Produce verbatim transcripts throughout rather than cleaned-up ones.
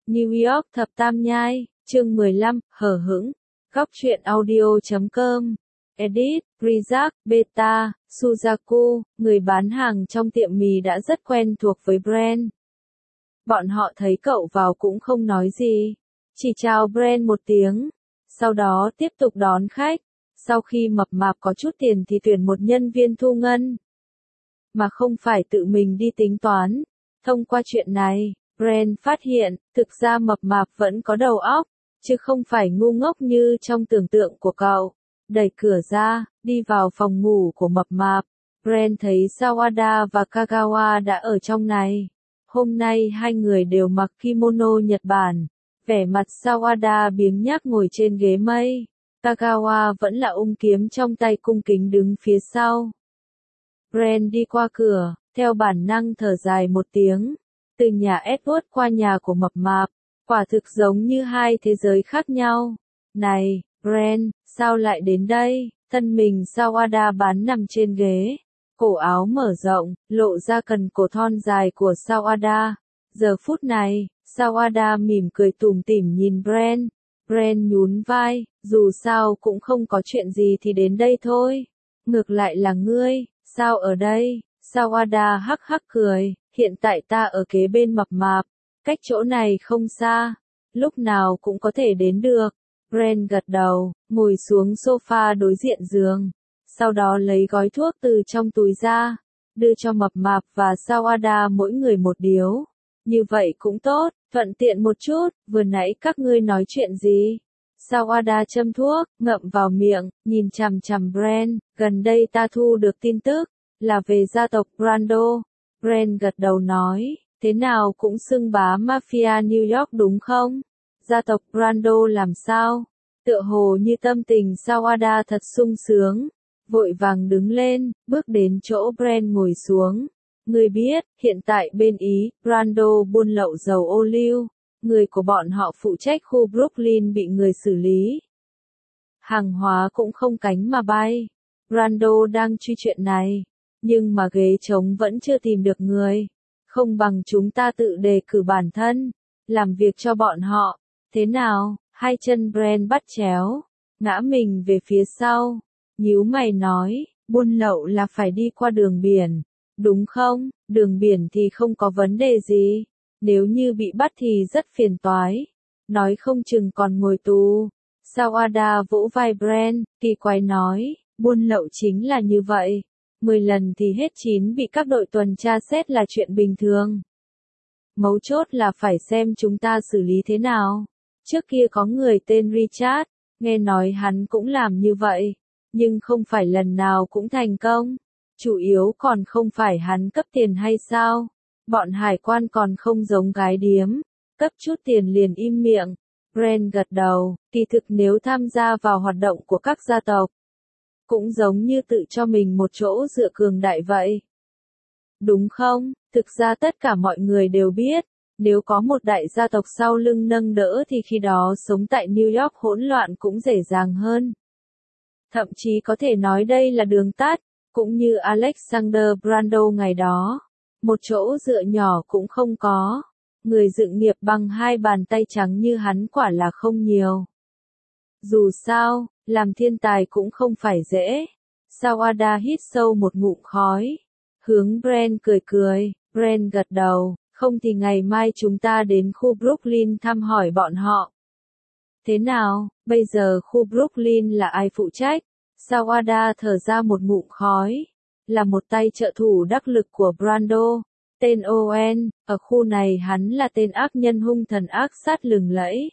New York Thập Tam Nhai, chương mười lăm, hở hững. Góc truyện audio chấm com. Edit, Rizak, Beta, Suzaku, người bán hàng trong tiệm mì đã rất quen thuộc với Brand. Bọn họ thấy cậu vào cũng không nói gì, chỉ chào Brand một tiếng, sau đó tiếp tục đón khách. Sau khi mập mạp có chút tiền thì tuyển một nhân viên thu ngân, mà không phải tự mình đi tính toán. Thông qua chuyện này, Brand phát hiện, thực ra mập mạp vẫn có đầu óc, chứ không phải ngu ngốc như trong tưởng tượng của cậu. Đẩy cửa ra, đi vào phòng ngủ của mập mạp, Brand thấy Sawada và Kagawa đã ở trong này. Hôm nay hai người đều mặc kimono Nhật Bản, vẻ mặt Sawada biếng nhác ngồi trên ghế mây. Kagawa vẫn là ôm kiếm trong tay cung kính đứng phía sau. Brand đi qua cửa, theo bản năng thở dài một tiếng. Từ nhà Edward qua nhà của mập mạp, quả thực giống như hai thế giới khác nhau. Này, Brand, sao lại đến đây? Thân mình Sawada bán nằm trên ghế, cổ áo mở rộng, lộ ra cần cổ thon dài của Sawada. Giờ phút này, Sawada mỉm cười tủm tỉm nhìn Brand. Brand nhún vai, dù sao cũng không có chuyện gì thì đến đây thôi. Ngược lại là ngươi, sao ở đây? Sawada hắc hắc cười, hiện tại ta ở kế bên mập mạp, cách chỗ này không xa, lúc nào cũng có thể đến được. Brand gật đầu, ngồi xuống sofa đối diện giường, sau đó lấy gói thuốc từ trong túi ra, đưa cho mập mạp và Sawada mỗi người một điếu. Như vậy cũng tốt, thuận tiện một chút, vừa nãy các ngươi nói chuyện gì? Sawada châm thuốc, ngậm vào miệng, nhìn chằm chằm Brand, gần đây ta thu được tin tức, là về gia tộc Brando. Brand gật đầu nói, thế nào cũng xưng bá mafia New York đúng không? Gia tộc Brando làm sao? Tựa hồ như tâm tình Sawada thật sung sướng, vội vàng đứng lên, bước đến chỗ Brand ngồi xuống. Người biết, hiện tại bên Ý, Brando buôn lậu dầu ô liu, người của bọn họ phụ trách khu Brooklyn bị người xử lý. Hàng hóa cũng không cánh mà bay. Brando đang truy chuyện này, nhưng mà ghế trống vẫn chưa tìm được người. Không bằng chúng ta tự đề cử bản thân, làm việc cho bọn họ. Thế nào? Hai chân Brand bắt chéo, ngã mình về phía sau, nhíu mày nói, buôn lậu là phải đi qua đường biển, đúng không? Đường biển thì không có vấn đề gì, nếu như bị bắt thì rất phiền toái, nói không chừng còn ngồi tù. Sawada vỗ vai Brand, kỳ quái nói, buôn lậu chính là như vậy, mười lần thì hết chín bị các đội tuần tra xét là chuyện bình thường. Mấu chốt là phải xem chúng ta xử lý thế nào. Trước kia có người tên Richard, nghe nói hắn cũng làm như vậy, nhưng không phải lần nào cũng thành công. Chủ yếu còn không phải hắn cấp tiền hay sao? Bọn hải quan còn không giống gái điếm, cấp chút tiền liền im miệng. Brand gật đầu, kỳ thực nếu tham gia vào hoạt động của các gia tộc, cũng giống như tự cho mình một chỗ dựa cường đại vậy. Đúng không? Thực ra tất cả mọi người đều biết, nếu có một đại gia tộc sau lưng nâng đỡ thì khi đó sống tại New York hỗn loạn cũng dễ dàng hơn. Thậm chí có thể nói đây là đường tắt, cũng như Alexander Brando ngày đó. Một chỗ dựa nhỏ cũng không có. Người dựng nghiệp bằng hai bàn tay trắng như hắn quả là không nhiều. Dù sao, làm thiên tài cũng không phải dễ. Sawada hít sâu một ngụm khói, hướng Brand cười cười. Brand gật đầu, không thì ngày mai chúng ta đến khu Brooklyn thăm hỏi bọn họ. Thế nào, bây giờ khu Brooklyn là ai phụ trách? Sawada thở ra một ngụm khói, là một tay trợ thủ đắc lực của Brando, tên Owen, ở khu này hắn là tên ác nhân hung thần ác sát lừng lẫy.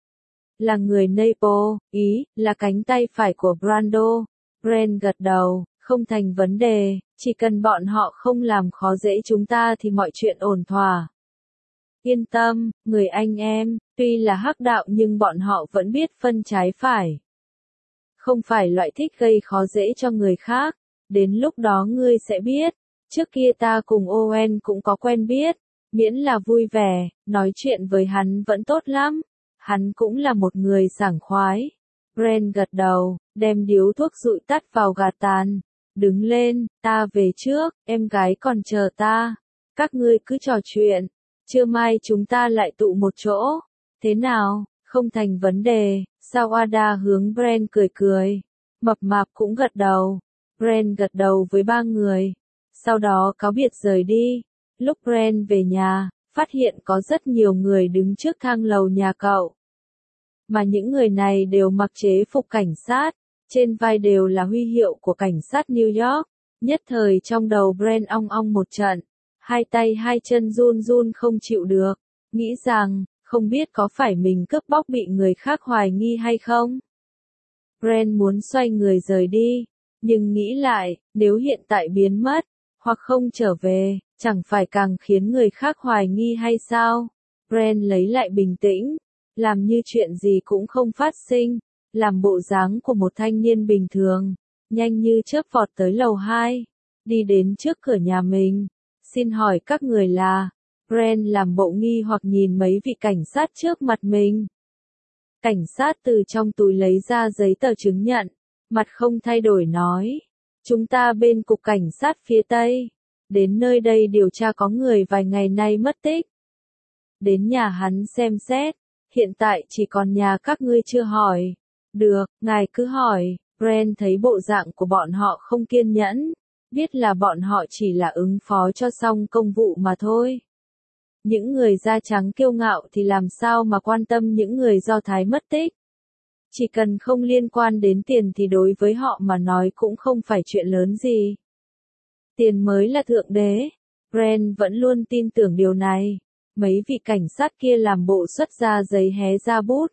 Là người Naples, Ý, là cánh tay phải của Brando. Brand gật đầu, không thành vấn đề, chỉ cần bọn họ không làm khó dễ chúng ta thì mọi chuyện ổn thỏa. Yên tâm, người anh em, tuy là hắc đạo nhưng bọn họ vẫn biết phân trái phải. Không phải loại thích gây khó dễ cho người khác, đến lúc đó ngươi sẽ biết. Trước kia ta cùng Owen cũng có quen biết, miễn là vui vẻ, nói chuyện với hắn vẫn tốt lắm. Hắn cũng là một người sảng khoái. Brand gật đầu, đem điếu thuốc dụi tắt vào gạt tàn. Đứng lên, ta về trước, em gái còn chờ ta. Các ngươi cứ trò chuyện. Trưa mai chúng ta lại tụ một chỗ. Thế nào, không thành vấn đề. Sawada hướng Brent cười cười. Mập mạp cũng gật đầu. Brent gật đầu với ba người. Sau đó cáo biệt rời đi. Lúc Brent về nhà, phát hiện có rất nhiều người đứng trước thang lầu nhà cậu. Mà những người này đều mặc chế phục cảnh sát, trên vai đều là huy hiệu của cảnh sát New York. Nhất thời trong đầu Brent ong ong một trận, hai tay hai chân run run không chịu được, nghĩ rằng, không biết có phải mình cướp bóc bị người khác hoài nghi hay không. Brent muốn xoay người rời đi, nhưng nghĩ lại, nếu hiện tại biến mất, hoặc không trở về, chẳng phải càng khiến người khác hoài nghi hay sao? Brent lấy lại bình tĩnh, làm như chuyện gì cũng không phát sinh, làm bộ dáng của một thanh niên bình thường, nhanh như chớp vọt tới lầu hai, đi đến trước cửa nhà mình. Xin hỏi các người là? Brent làm bộ nghi hoặc nhìn mấy vị cảnh sát trước mặt mình. Cảnh sát từ trong túi lấy ra giấy tờ chứng nhận, mặt không thay đổi nói. Chúng ta bên cục cảnh sát phía Tây. Đến nơi đây điều tra có người vài ngày nay mất tích. Đến nhà hắn xem xét. Hiện tại chỉ còn nhà các ngươi chưa hỏi. Được, ngài cứ hỏi. Brent thấy bộ dạng của bọn họ không kiên nhẫn. Biết là bọn họ chỉ là ứng phó cho xong công vụ mà thôi. Những người da trắng kiêu ngạo thì làm sao mà quan tâm những người Do Thái mất tích. Chỉ cần không liên quan đến tiền thì đối với họ mà nói cũng không phải chuyện lớn gì. Tiền mới là thượng đế. Brent vẫn luôn tin tưởng điều này. Mấy vị cảnh sát kia làm bộ xuất ra giấy hé ra bút.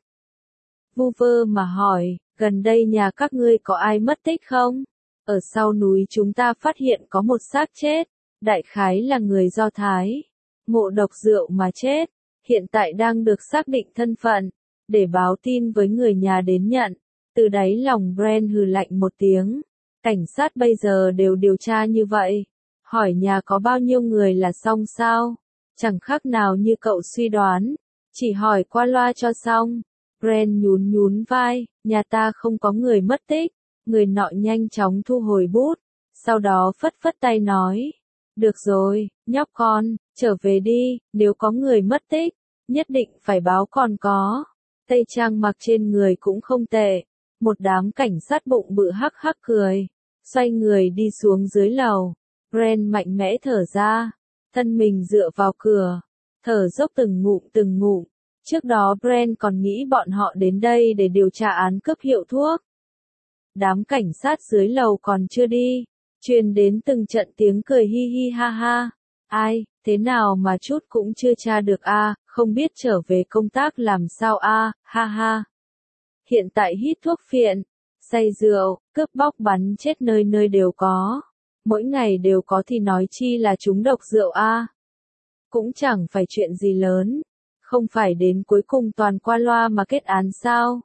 Vu vơ mà hỏi, gần đây nhà các ngươi có ai mất tích không? Ở sau núi chúng ta phát hiện có một xác chết, đại khái là người Do Thái. Ngộ độc rượu mà chết, hiện tại đang được xác định thân phận, để báo tin với người nhà đến nhận. Từ đáy lòng Brent hừ lạnh một tiếng. Cảnh sát bây giờ đều điều tra như vậy. Hỏi nhà có bao nhiêu người là xong sao? Chẳng khác nào như cậu suy đoán. Chỉ hỏi qua loa cho xong. Brent nhún nhún vai, nhà ta không có người mất tích. Người nọ nhanh chóng thu hồi bút. Sau đó phất phất tay nói. Được rồi, nhóc con, trở về đi, nếu có người mất tích, nhất định phải báo còn có. Tây trang mặc trên người cũng không tệ. Một đám cảnh sát bụng bự hắc hắc cười. Xoay người đi xuống dưới lầu. Brent mạnh mẽ thở ra. Thân mình dựa vào cửa. Thở dốc từng ngụm từng ngụm. Trước đó Brent còn nghĩ bọn họ đến đây để điều tra án cướp hiệu thuốc. Đám cảnh sát dưới lầu còn chưa đi. Truyền đến từng trận tiếng cười hi hi ha ha. Ai, thế nào mà chút cũng chưa tra được a, à, không biết trở về công tác làm sao a, à, ha ha. Hiện tại hít thuốc phiện, say rượu, cướp bóc bắn chết nơi nơi đều có. Mỗi ngày đều có thì nói chi là trúng độc rượu a. À. Cũng chẳng phải chuyện gì lớn, không phải đến cuối cùng toàn qua loa mà kết án sao.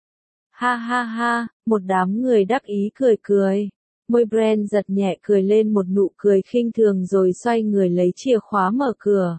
Ha ha ha, một đám người đắc ý cười cười. Môi Brent giật nhẹ cười lên một nụ cười khinh thường rồi xoay người lấy chìa khóa mở cửa.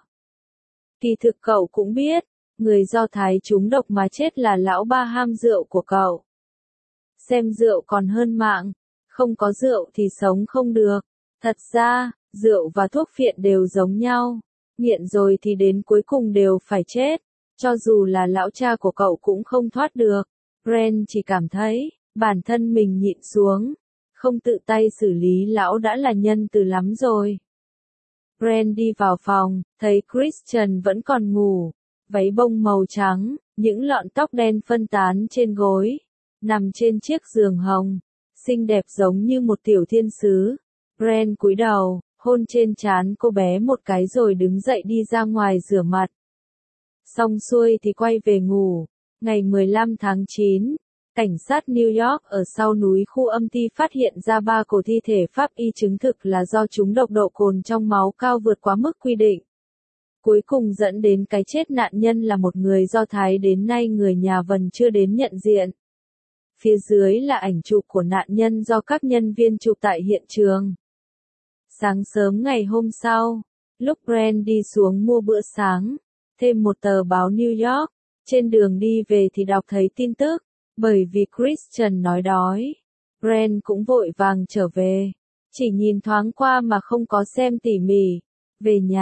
Kỳ thực cậu cũng biết, người Do Thái trúng độc mà chết là lão ba ham rượu của cậu. Xem rượu còn hơn mạng, không có rượu thì sống không được. Thật ra, rượu và thuốc phiện đều giống nhau. Nghiện rồi thì đến cuối cùng đều phải chết. Cho dù là lão cha của cậu cũng không thoát được. Brent chỉ cảm thấy, bản thân mình nhịn xuống. Không tự tay xử lý lão đã là nhân từ lắm rồi. Brent đi vào phòng, thấy Christian vẫn còn ngủ. Váy bông màu trắng, những lọn tóc đen phân tán trên gối. Nằm trên chiếc giường hồng. Xinh đẹp giống như một tiểu thiên sứ. Brent cúi đầu, hôn trên trán cô bé một cái rồi đứng dậy đi ra ngoài rửa mặt. Xong xuôi thì quay về ngủ. Ngày mười lăm tháng chín, cảnh sát New York ở sau núi khu âm ty phát hiện ra ba cổ thi thể pháp y chứng thực là do chúng độc độ cồn trong máu cao vượt quá mức quy định. Cuối cùng dẫn đến cái chết nạn nhân là một người Do Thái, đến nay người nhà vẫn chưa đến nhận diện. Phía dưới là ảnh chụp của nạn nhân do các nhân viên chụp tại hiện trường. Sáng sớm ngày hôm sau, lúc Brent đi xuống mua bữa sáng, thêm một tờ báo New York, trên đường đi về thì đọc thấy tin tức, bởi vì Christian nói đói. Brent cũng vội vàng trở về, chỉ nhìn thoáng qua mà không có xem tỉ mỉ. Về nhà,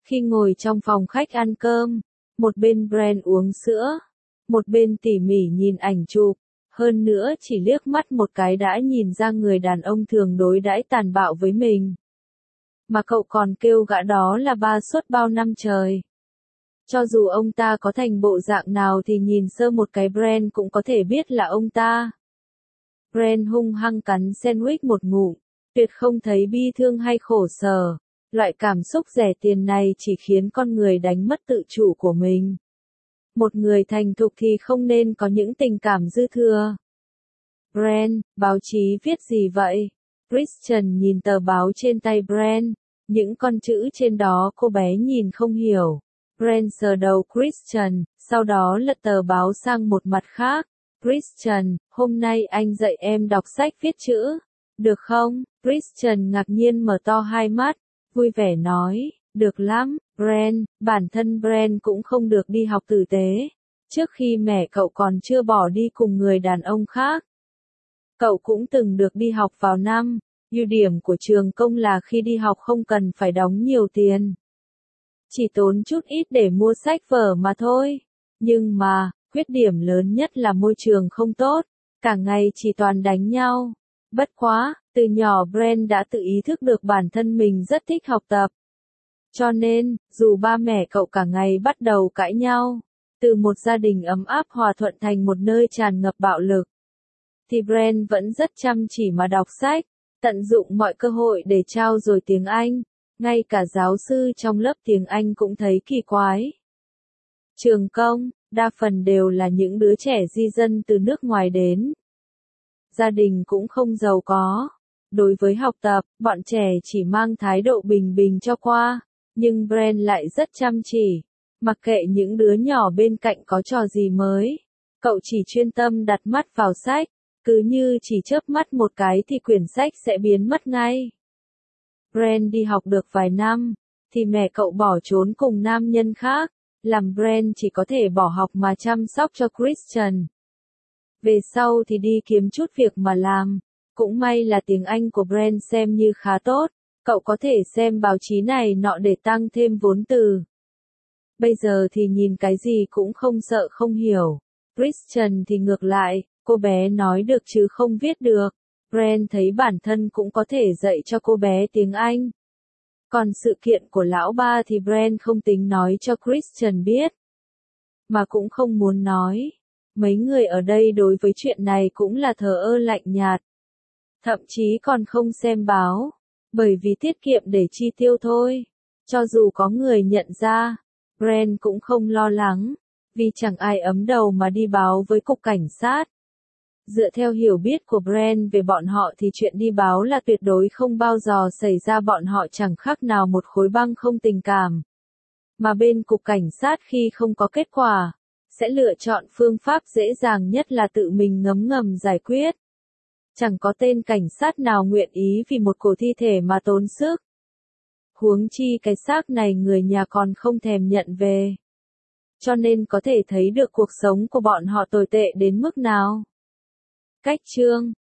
Khi ngồi trong phòng khách ăn cơm, một bên Brent uống sữa, một bên tỉ mỉ nhìn ảnh chụp, hơn nữa chỉ liếc mắt một cái đã nhìn ra người đàn ông thường đối đãi tàn bạo với mình. Mà cậu còn kêu gã đó là ba suốt bao năm trời. Cho dù ông ta có thành bộ dạng nào thì nhìn sơ một cái Brent cũng có thể biết là ông ta. Brent hung hăng cắn sandwich một ngụm, tuyệt không thấy bi thương hay khổ sở. Loại cảm xúc rẻ tiền này chỉ khiến con người đánh mất tự chủ của mình. Một người thành thục thì không nên có những tình cảm dư thừa. Brent, báo chí viết gì vậy? Christian nhìn tờ báo trên tay Brent, những con chữ trên đó cô bé nhìn không hiểu. Brent sờ đầu Christian, sau đó lật tờ báo sang một mặt khác. Christian, hôm nay anh dạy em đọc sách viết chữ, được không? Christian ngạc nhiên mở to hai mắt, vui vẻ nói, được lắm, Brent. Bản thân Brent cũng không được đi học tử tế. Trước khi mẹ cậu còn chưa bỏ đi cùng người đàn ông khác, cậu cũng từng được đi học vào năm. Ưu điểm của trường công là khi đi học không cần phải đóng nhiều tiền. Chỉ tốn chút ít để mua sách vở mà thôi. Nhưng mà, khuyết điểm lớn nhất là môi trường không tốt, cả ngày chỉ toàn đánh nhau. Bất quá, từ nhỏ Brent đã tự ý thức được bản thân mình rất thích học tập. Cho nên, dù ba mẹ cậu cả ngày bắt đầu cãi nhau, từ một gia đình ấm áp hòa thuận thành một nơi tràn ngập bạo lực, thì Brent vẫn rất chăm chỉ mà đọc sách, tận dụng mọi cơ hội để trau dồi tiếng Anh. Ngay cả giáo sư trong lớp tiếng Anh cũng thấy kỳ quái. Trường công, đa phần đều là những đứa trẻ di dân từ nước ngoài đến. Gia đình cũng không giàu có. Đối với học tập, bọn trẻ chỉ mang thái độ bình bình cho qua. Nhưng Brent lại rất chăm chỉ. Mặc kệ những đứa nhỏ bên cạnh có trò gì mới, cậu chỉ chuyên tâm đặt mắt vào sách. Cứ như chỉ chớp mắt một cái thì quyển sách sẽ biến mất ngay. Brent đi học được vài năm, thì mẹ cậu bỏ trốn cùng nam nhân khác, làm Brent chỉ có thể bỏ học mà chăm sóc cho Christian. Về sau thì đi kiếm chút việc mà làm, cũng may là tiếng Anh của Brent xem như khá tốt, cậu có thể xem báo chí này nọ để tăng thêm vốn từ. Bây giờ thì nhìn cái gì cũng không sợ không hiểu. Christian thì ngược lại, cô bé nói được chứ không viết được. Brent thấy bản thân cũng có thể dạy cho cô bé tiếng Anh. Còn sự kiện của lão ba thì Brent không tính nói cho Christian biết. Mà cũng không muốn nói. Mấy người ở đây đối với chuyện này cũng là thờ ơ lạnh nhạt. Thậm chí còn không xem báo. Bởi vì tiết kiệm để chi tiêu thôi. Cho dù có người nhận ra, Brent cũng không lo lắng. Vì chẳng ai ấm đầu mà đi báo với cục cảnh sát. Dựa theo hiểu biết của Brent về bọn họ thì chuyện đi báo là tuyệt đối không bao giờ xảy ra, bọn họ chẳng khác nào một khối băng không tình cảm. Mà bên cục cảnh sát khi không có kết quả, sẽ lựa chọn phương pháp dễ dàng nhất là tự mình ngấm ngầm giải quyết. Chẳng có tên cảnh sát nào nguyện ý vì một cổ thi thể mà tốn sức. Huống chi cái xác này người nhà còn không thèm nhận về. Cho nên có thể thấy được cuộc sống của bọn họ tồi tệ đến mức nào. Cách chương